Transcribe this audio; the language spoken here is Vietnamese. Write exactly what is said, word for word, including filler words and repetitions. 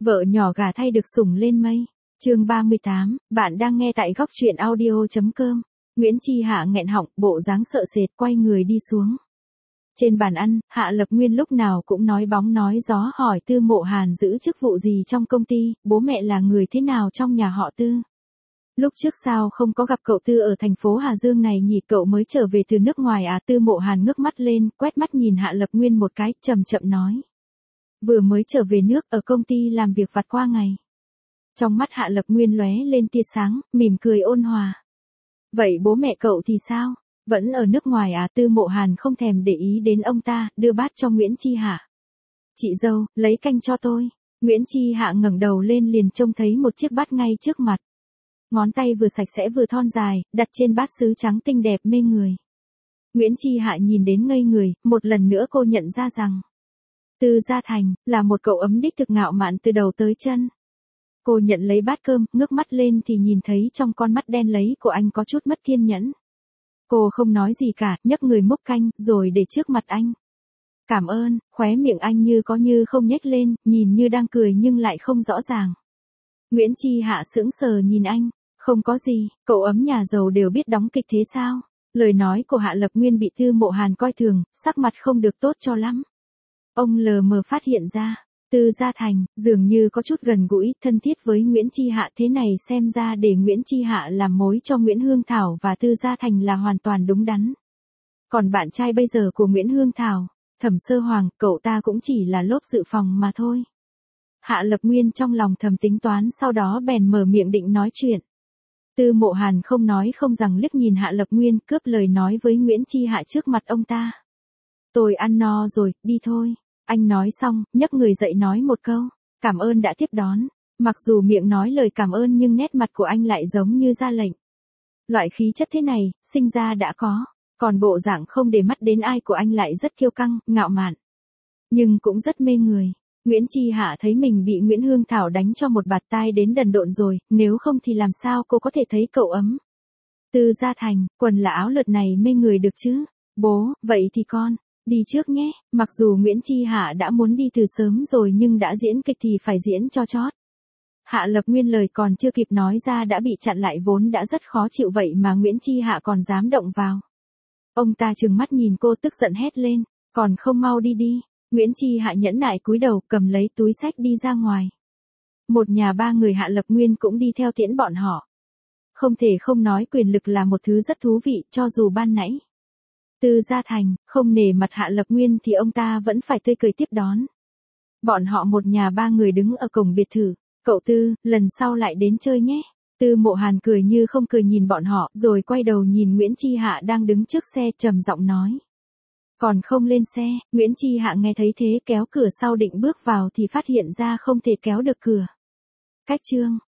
Vợ nhỏ gả thay được sủng lên mây. Chương ba mươi tám, bạn đang nghe tại góc truyện audio chấm com. Nguyễn Chi Hạ nghẹn họng, bộ dáng sợ sệt quay người đi xuống. Trên bàn ăn, Hạ Lập Nguyên lúc nào cũng nói bóng nói gió hỏi Tư Mộ Hàn giữ chức vụ gì trong công ty, bố mẹ là người thế nào trong nhà họ Tư. Lúc trước sao không có gặp cậu Tư ở thành phố Hà Dương này nhỉ, cậu mới trở về từ nước ngoài à? Tư Mộ Hàn ngước mắt lên, quét mắt nhìn Hạ Lập Nguyên một cái, chậm chậm nói. Vừa mới trở về nước, ở công ty làm việc vặt qua ngày. Trong mắt Hạ Lập Nguyên lóe lên tia sáng, mỉm cười ôn hòa. Vậy bố mẹ cậu thì sao? Vẫn ở nước ngoài à? Tư Mộ Hàn không thèm để ý đến ông ta, đưa bát cho Nguyễn Chi Hạ. Chị dâu, lấy canh cho tôi. Nguyễn Chi Hạ ngẩng đầu lên liền trông thấy một chiếc bát ngay trước mặt. Ngón tay vừa sạch sẽ vừa thon dài, đặt trên bát sứ trắng tinh đẹp mê người. Nguyễn Chi Hạ nhìn đến ngây người, một lần nữa cô nhận ra rằng Tư Gia Thành là một cậu ấm đích thực ngạo mạn từ đầu tới chân. Cô nhận lấy bát cơm, ngước mắt lên thì nhìn thấy trong con mắt đen lấy của anh có chút mất kiên nhẫn. Cô không nói gì cả, nhấc người múc canh, rồi để trước mặt anh. Cảm ơn, khóe miệng anh như có như không nhếch lên, nhìn như đang cười nhưng lại không rõ ràng. Nguyễn Chi Hạ sững sờ nhìn anh, không có gì, cậu ấm nhà giàu đều biết đóng kịch thế sao? Lời nói của Hạ Lập Nguyên bị Tư Mộ Hàn coi thường, sắc mặt không được tốt cho lắm. Ông lờ mờ phát hiện ra, Tư Gia Thành, dường như có chút gần gũi, thân thiết với Nguyễn Chi Hạ, thế này xem ra để Nguyễn Chi Hạ làm mối cho Nguyễn Hương Thảo và Tư Gia Thành là hoàn toàn đúng đắn. Còn bạn trai bây giờ của Nguyễn Hương Thảo, Thẩm Sơ Hoàng, cậu ta cũng chỉ là lốp dự phòng mà thôi. Hạ Lập Nguyên trong lòng thầm tính toán, sau đó bèn mở miệng định nói chuyện. Tư Mộ Hàn không nói không rằng liếc nhìn Hạ Lập Nguyên, cướp lời nói với Nguyễn Chi Hạ trước mặt ông ta. Tôi ăn no rồi, đi thôi. Anh nói xong, nhấc người dậy nói một câu, cảm ơn đã tiếp đón. Mặc dù miệng nói lời cảm ơn nhưng nét mặt của anh lại giống như ra lệnh. Loại khí chất thế này, sinh ra đã có, còn bộ dạng không để mắt đến ai của anh lại rất kiêu căng, ngạo mạn. Nhưng cũng rất mê người. Nguyễn Chi Hạ thấy mình bị Nguyễn Hương Thảo đánh cho một bạt tai đến đần độn rồi, nếu không thì làm sao cô có thể thấy cậu ấm. Tư Gia Thành, quần là áo lượt này mê người được chứ? Bố, vậy thì con đi trước nhé. Mặc dù Nguyễn Chi Hạ đã muốn đi từ sớm rồi nhưng đã diễn kịch thì phải diễn cho chót. Hạ Lập Nguyên lời còn chưa kịp nói ra đã bị chặn lại, vốn đã rất khó chịu vậy mà Nguyễn Chi Hạ còn dám động vào. Ông ta trừng mắt nhìn cô tức giận hét lên, còn không mau đi đi. Nguyễn Chi Hạ nhẫn nại cúi đầu cầm lấy túi xách đi ra ngoài. Một nhà ba người Hạ Lập Nguyên cũng đi theo tiễn bọn họ. Không thể không nói quyền lực là một thứ rất thú vị, cho dù ban nãy Tư Gia Thành không nể mặt Hạ Lập Nguyên thì ông ta vẫn phải tươi cười tiếp đón. Bọn họ một nhà ba người đứng ở cổng biệt thự. Cậu Tư, lần sau lại đến chơi nhé. Tư Mộ Hàn cười như không cười nhìn bọn họ, rồi quay đầu nhìn Nguyễn Chi Hạ đang đứng trước xe trầm giọng nói. Còn không lên xe. Nguyễn Chi Hạ nghe thấy thế kéo cửa sau định bước vào thì phát hiện ra không thể kéo được cửa. Cách chương